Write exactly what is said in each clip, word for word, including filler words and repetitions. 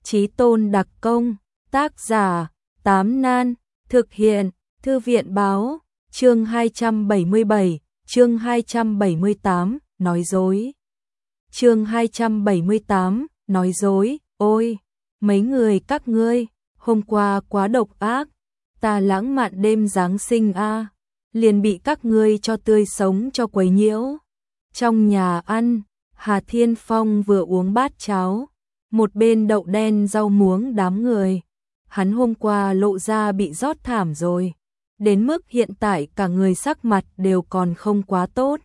Chí tôn đặc công, tác giả, Tám Nan, thực hiện, Thư viện báo, chương hai trăm bảy mươi bảy, chương hai trăm bảy mươi tám, nói dối. Chương hai trăm bảy mươi tám, nói dối, ôi, mấy người các ngươi, hôm qua quá độc ác, ta lãng mạn đêm Giáng sinh a, liền bị các ngươi cho tươi sống cho quấy nhiễu. Trong nhà ăn, Hà Thiên Phong vừa uống bát cháo, một bên đậu đen rau muống đám người. Hắn hôm qua lộ ra bị rót thảm rồi, đến mức hiện tại cả người sắc mặt đều còn không quá tốt.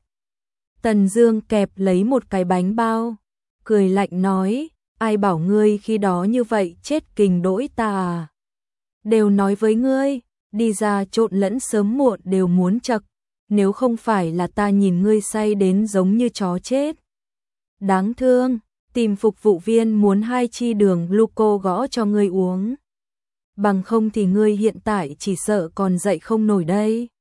Tần Dương kẹp lấy một cái bánh bao, cười lạnh nói, ai bảo ngươi khi đó như vậy chết kình đỗi ta à. Đều nói với ngươi, đi ra trộn lẫn sớm muộn đều muốn chậc, nếu không phải là ta nhìn ngươi say đến giống như chó chết. Đáng thương, tìm phục vụ viên muốn hai chi đường gluco gõ cho ngươi uống. Bằng không thì ngươi hiện tại chỉ sợ còn dậy không nổi đây.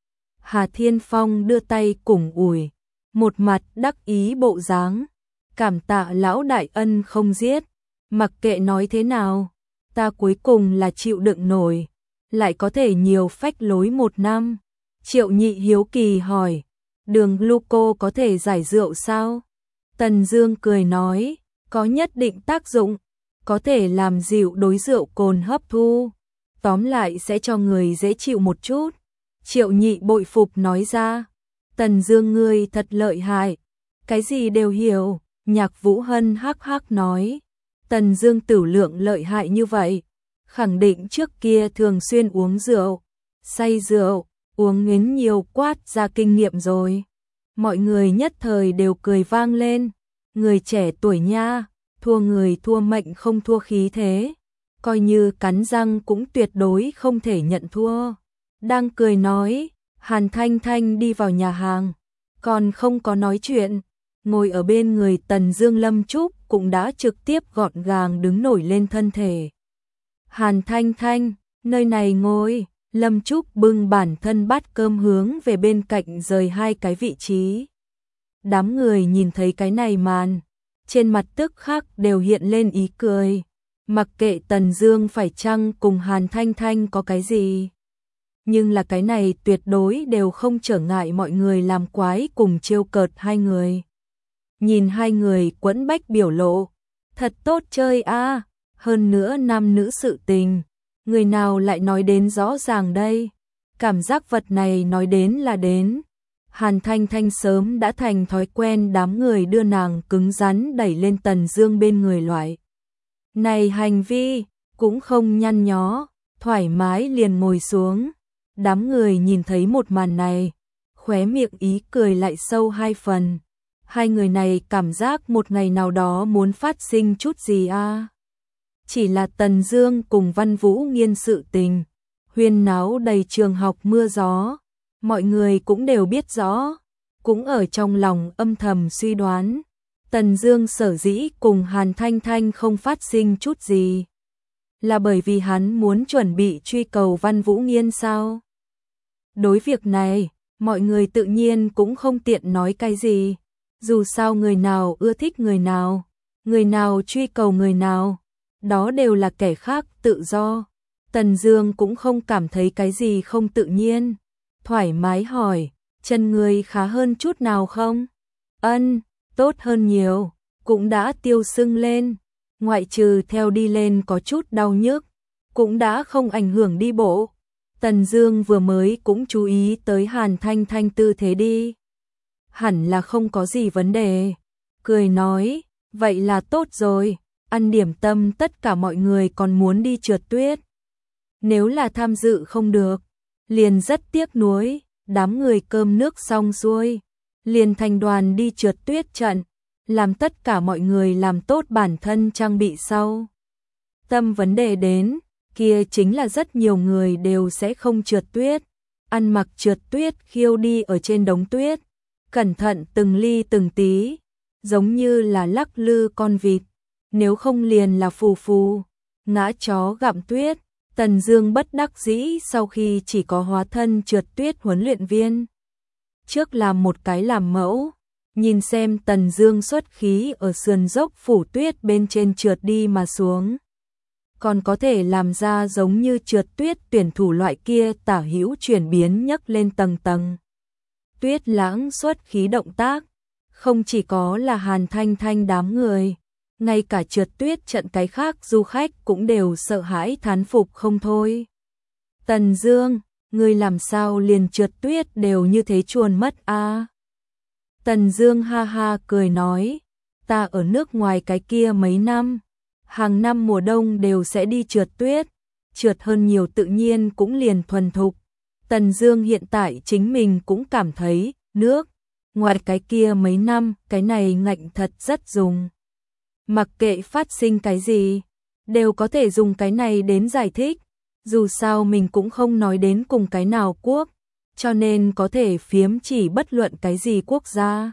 Hà Thiên Phong đưa tay cùng ủi, một mặt đắc ý bộ dáng, cảm tạ lão đại ân không giết, mặc kệ nói thế nào, ta cuối cùng là chịu đựng nổi, lại có thể nhiều phách lối một năm. Triệu Nhị hiếu kỳ hỏi, đường gluco có thể giải rượu sao? Tần Dương cười nói, có nhất định tác dụng, có thể làm dịu đối rượu cồn hấp thu, tóm lại sẽ cho người dễ chịu một chút. Triệu Nhị bội phục nói ra, Tần Dương ngươi thật lợi hại, cái gì đều hiểu. Nhạc Vũ Hân hắc hắc nói, Tần Dương tử lượng lợi hại như vậy, khẳng định trước kia thường xuyên uống rượu, say rượu, uống ngến nhiều quát ra kinh nghiệm rồi. Mọi người nhất thời đều cười vang lên, người trẻ tuổi nha, thua người thua mệnh không thua khí thế, coi như cắn răng cũng tuyệt đối không thể nhận thua. Đang cười nói, Hàn Thanh Thanh đi vào nhà hàng, còn không có nói chuyện, ngồi ở bên người Tần Dương Lâm Trúc cũng đã trực tiếp gọn gàng đứng nổi lên thân thể. Hàn Thanh Thanh, nơi này ngồi. Lâm Trúc bưng bản thân bát cơm hướng về bên cạnh rời hai cái vị trí. Đám người nhìn thấy cái này màn, trên mặt tức khắc đều hiện lên ý cười. Mặc kệ Tần Dương phải chăng cùng Hàn Thanh Thanh có cái gì, nhưng là cái này tuyệt đối đều không trở ngại mọi người làm quái cùng trêu cợt hai người. Nhìn hai người quẫn bách biểu lộ, thật tốt chơi a, hơn nữa nam nữ sự tình. Người nào lại nói đến rõ ràng đây, cảm giác vật này nói đến là đến. Hàn Thanh Thanh sớm đã thành thói quen đám người đưa nàng cứng rắn đẩy lên Tần Dương bên người loại. Này hành vi, cũng không nhăn nhó, thoải mái liền ngồi xuống. Đám người nhìn thấy một màn này, khóe miệng ý cười lại sâu hai phần. Hai người này cảm giác một ngày nào đó muốn phát sinh chút gì a. À? Chỉ là Tần Dương cùng Văn Vũ Nghiên sự tình, huyên náo đầy trường học mưa gió, mọi người cũng đều biết rõ, cũng ở trong lòng âm thầm suy đoán, Tần Dương sở dĩ cùng Hàn Thanh Thanh không phát sinh chút gì, là bởi vì hắn muốn chuẩn bị truy cầu Văn Vũ Nghiên sao? Đối việc này, mọi người tự nhiên cũng không tiện nói cái gì, dù sao người nào ưa thích người nào, người nào truy cầu người nào, đó đều là kẻ khác tự do. Tần Dương cũng không cảm thấy cái gì không tự nhiên, thoải mái hỏi, chân ngươi khá hơn chút nào không? Ân, tốt hơn nhiều, cũng đã tiêu sưng lên, ngoại trừ theo đi lên có chút đau nhức, cũng đã không ảnh hưởng đi bộ. Tần Dương vừa mới cũng chú ý tới Hàn Thanh Thanh tư thế đi, hẳn là không có gì vấn đề, cười nói, vậy là tốt rồi. Ăn điểm tâm tất cả mọi người còn muốn đi trượt tuyết. Nếu là tham dự không được, liền rất tiếc nuối, đám người cơm nước xong xuôi, liền thành đoàn đi trượt tuyết trận, làm tất cả mọi người làm tốt bản thân trang bị sau. Tâm vấn đề đến, kia chính là rất nhiều người đều sẽ không trượt tuyết, ăn mặc trượt tuyết khiêu đi ở trên đống tuyết, cẩn thận từng ly từng tí, giống như là lắc lư con vịt. Nếu không liền là phù phù, ngã chó gặm tuyết. Tần Dương bất đắc dĩ sau khi chỉ có hóa thân trượt tuyết huấn luyện viên. Trước làm một cái làm mẫu, nhìn xem Tần Dương xuất khí ở sườn dốc phủ tuyết bên trên trượt đi mà xuống, còn có thể làm ra giống như trượt tuyết tuyển thủ loại kia tả hữu chuyển biến nhấc lên tầng tầng. Tuyết lãng xuất khí động tác, không chỉ có là Hàn Thanh Thanh đám người, ngay cả trượt tuyết trận cái khác du khách cũng đều sợ hãi thán phục không thôi. Tần Dương, ngươi làm sao liền trượt tuyết đều như thế chuồn mất a? À? Tần Dương ha ha cười nói, ta ở nước ngoài cái kia mấy năm, hàng năm mùa đông đều sẽ đi trượt tuyết, trượt hơn nhiều tự nhiên cũng liền thuần thục. Tần Dương hiện tại chính mình cũng cảm thấy, nước ngoài cái kia mấy năm, cái này ngạnh thật rất dùng. Mặc kệ phát sinh cái gì, đều có thể dùng cái này đến giải thích, dù sao mình cũng không nói đến cùng cái nào quốc, cho nên có thể phiếm chỉ bất luận cái gì quốc gia.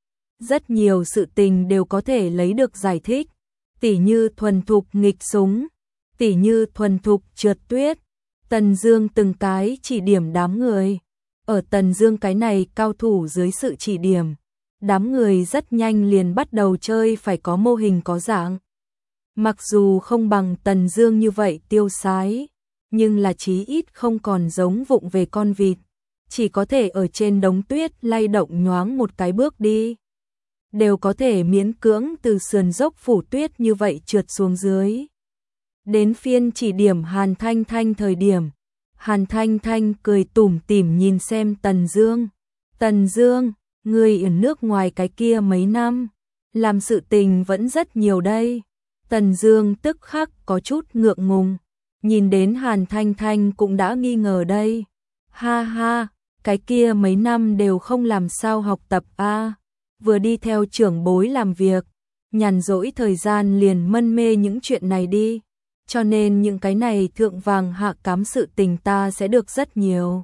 Rất nhiều sự tình đều có thể lấy được giải thích, tỉ như thuần thục nghịch súng, tỉ như thuần thục trượt tuyết. Tần Dương từng cái chỉ điểm đám người. Ở Tần Dương cái này cao thủ dưới sự chỉ điểm, đám người rất nhanh liền bắt đầu chơi phải có mô hình có dạng. Mặc dù không bằng Tần Dương như vậy tiêu sái, nhưng là chí ít không còn giống vụng về con vịt, chỉ có thể ở trên đống tuyết lay động nhoáng một cái bước đi, đều có thể miễn cưỡng từ sườn dốc phủ tuyết như vậy trượt xuống dưới. Đến phiên chỉ điểm Hàn Thanh Thanh thời điểm, Hàn Thanh Thanh cười tủm tỉm nhìn xem Tần Dương. Tần Dương, ngươi ở nước ngoài cái kia mấy năm, làm sự tình vẫn rất nhiều đây. Tần Dương tức khắc có chút ngượng ngùng, nhìn đến Hàn Thanh Thanh cũng đã nghi ngờ đây. Ha ha, cái kia mấy năm đều không làm sao học tập a, à, vừa đi theo trưởng bối làm việc, nhàn rỗi thời gian liền mân mê những chuyện này đi. Cho nên những cái này thượng vàng hạ cám sự tình ta sẽ được rất nhiều.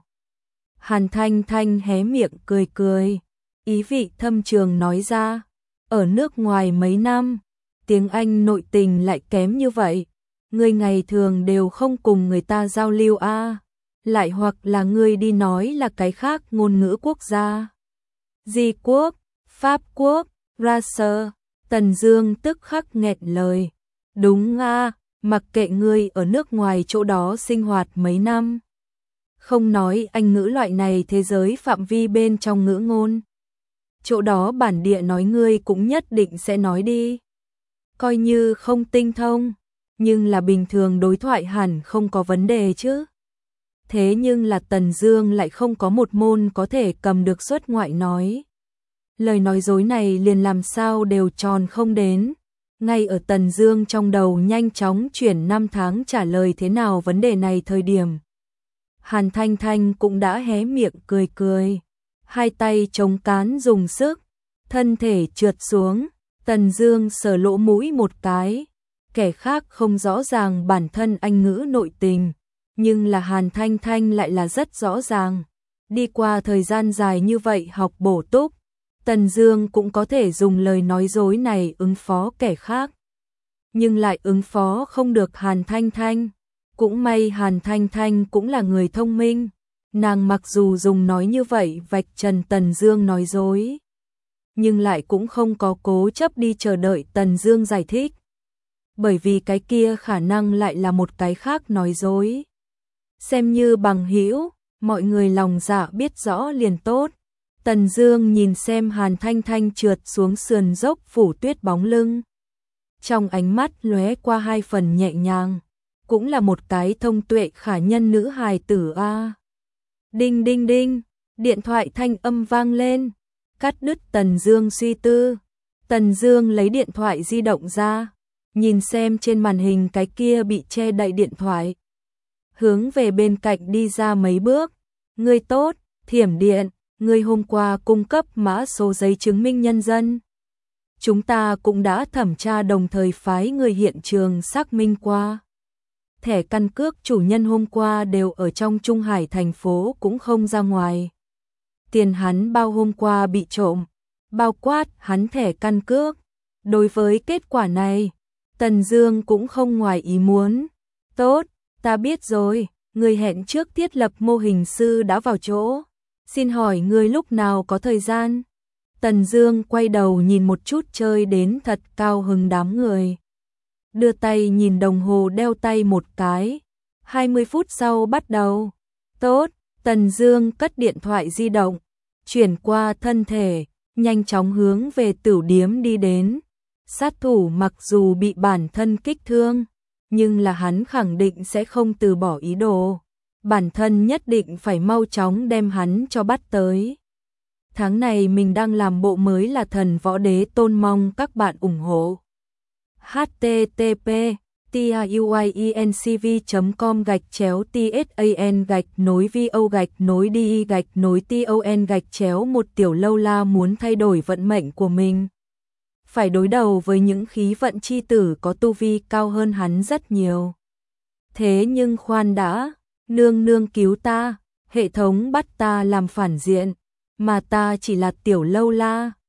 Hàn Thanh Thanh hé miệng cười cười, ý vị thâm trường nói ra, ở nước ngoài mấy năm, tiếng Anh nội tình lại kém như vậy, ngươi ngày thường đều không cùng người ta giao lưu a, à, lại hoặc là ngươi đi nói là cái khác ngôn ngữ quốc gia. Di quốc, Pháp quốc, Russia. Tần Dương tức khắc nghẹn lời. Đúng a, à, mặc kệ ngươi ở nước ngoài chỗ đó sinh hoạt mấy năm, không nói Anh ngữ loại này thế giới phạm vi bên trong ngữ ngôn, chỗ đó bản địa nói ngươi cũng nhất định sẽ nói đi. Coi như không tinh thông, nhưng là bình thường đối thoại hẳn không có vấn đề chứ. Thế nhưng là Tần Dương lại không có một môn có thể cầm được xuất ngoại nói. Lời nói dối này liền làm sao đều tròn không đến. Ngay ở Tần Dương trong đầu nhanh chóng chuyển năm tháng trả lời thế nào vấn đề này thời điểm, Hàn Thanh Thanh cũng đã hé miệng cười cười, hai tay chống cán dùng sức, thân thể trượt xuống. Tần Dương sờ lỗ mũi một cái, kẻ khác không rõ ràng bản thân Anh ngữ nội tình, nhưng là Hàn Thanh Thanh lại là rất rõ ràng. Đi qua thời gian dài như vậy học bổ túc, Tần Dương cũng có thể dùng lời nói dối này ứng phó kẻ khác, nhưng lại ứng phó không được Hàn Thanh Thanh. Cũng may Hàn Thanh Thanh cũng là người thông minh, nàng mặc dù dùng nói như vậy vạch trần Tần Dương nói dối, nhưng lại cũng không có cố chấp đi chờ đợi Tần Dương giải thích, bởi vì cái kia khả năng lại là một cái khác nói dối. Xem như bằng hữu, mọi người lòng dạ biết rõ liền tốt. Tần Dương nhìn xem Hàn Thanh Thanh trượt xuống sườn dốc phủ tuyết bóng lưng, trong ánh mắt lóe qua hai phần nhẹ nhàng, cũng là một cái thông tuệ khả nhân nữ hài tử a. Đinh đinh đinh, điện thoại thanh âm vang lên, cắt đứt Tần Dương suy tư. Tần Dương lấy điện thoại di động ra, nhìn xem trên màn hình cái kia bị che đậy điện thoại, hướng về bên cạnh đi ra mấy bước. Ngươi tốt, Thiểm Điện, ngươi hôm qua cung cấp mã số giấy chứng minh nhân dân, chúng ta cũng đã thẩm tra đồng thời phái người hiện trường xác minh qua. Thẻ căn cước chủ nhân hôm qua đều ở trong Trung Hải thành phố cũng không ra ngoài. Tiền hắn bao hôm qua bị trộm, bao quát hắn thẻ căn cước. Đối với kết quả này, Tần Dương cũng không ngoài ý muốn. Tốt, ta biết rồi, người hẹn trước thiết lập mô hình sư đã vào chỗ. Xin hỏi người lúc nào có thời gian? Tần Dương quay đầu nhìn một chút chơi đến thật cao hứng đám người. đưa tay nhìn đồng hồ đeo tay một cái. hai mươi phút sau bắt đầu. Tốt, Tần Dương cất điện thoại di động, chuyển qua thân thể, nhanh chóng hướng về tửu điếm đi đến. Sát thủ mặc dù bị bản thân kích thương, nhưng là hắn khẳng định sẽ không từ bỏ ý đồ. Bản thân nhất định phải mau chóng đem hắn cho bắt tới. Tháng này mình đang làm bộ mới là Thần Võ Đế Tôn, mong các bạn ủng hộ. h t t p tuyencv chấm com gạch chéo tsan gạch nối vo gạch nối đi gạch nối ton gạch chéo một tiểu lâu la muốn thay đổi vận mệnh của mình. Phải đối đầu với những khí vận chi tử có tu vi cao hơn hắn rất nhiều. Thế nhưng khoan đã, nương nương cứu ta, hệ thống bắt ta làm phản diện, mà ta chỉ là tiểu lâu la.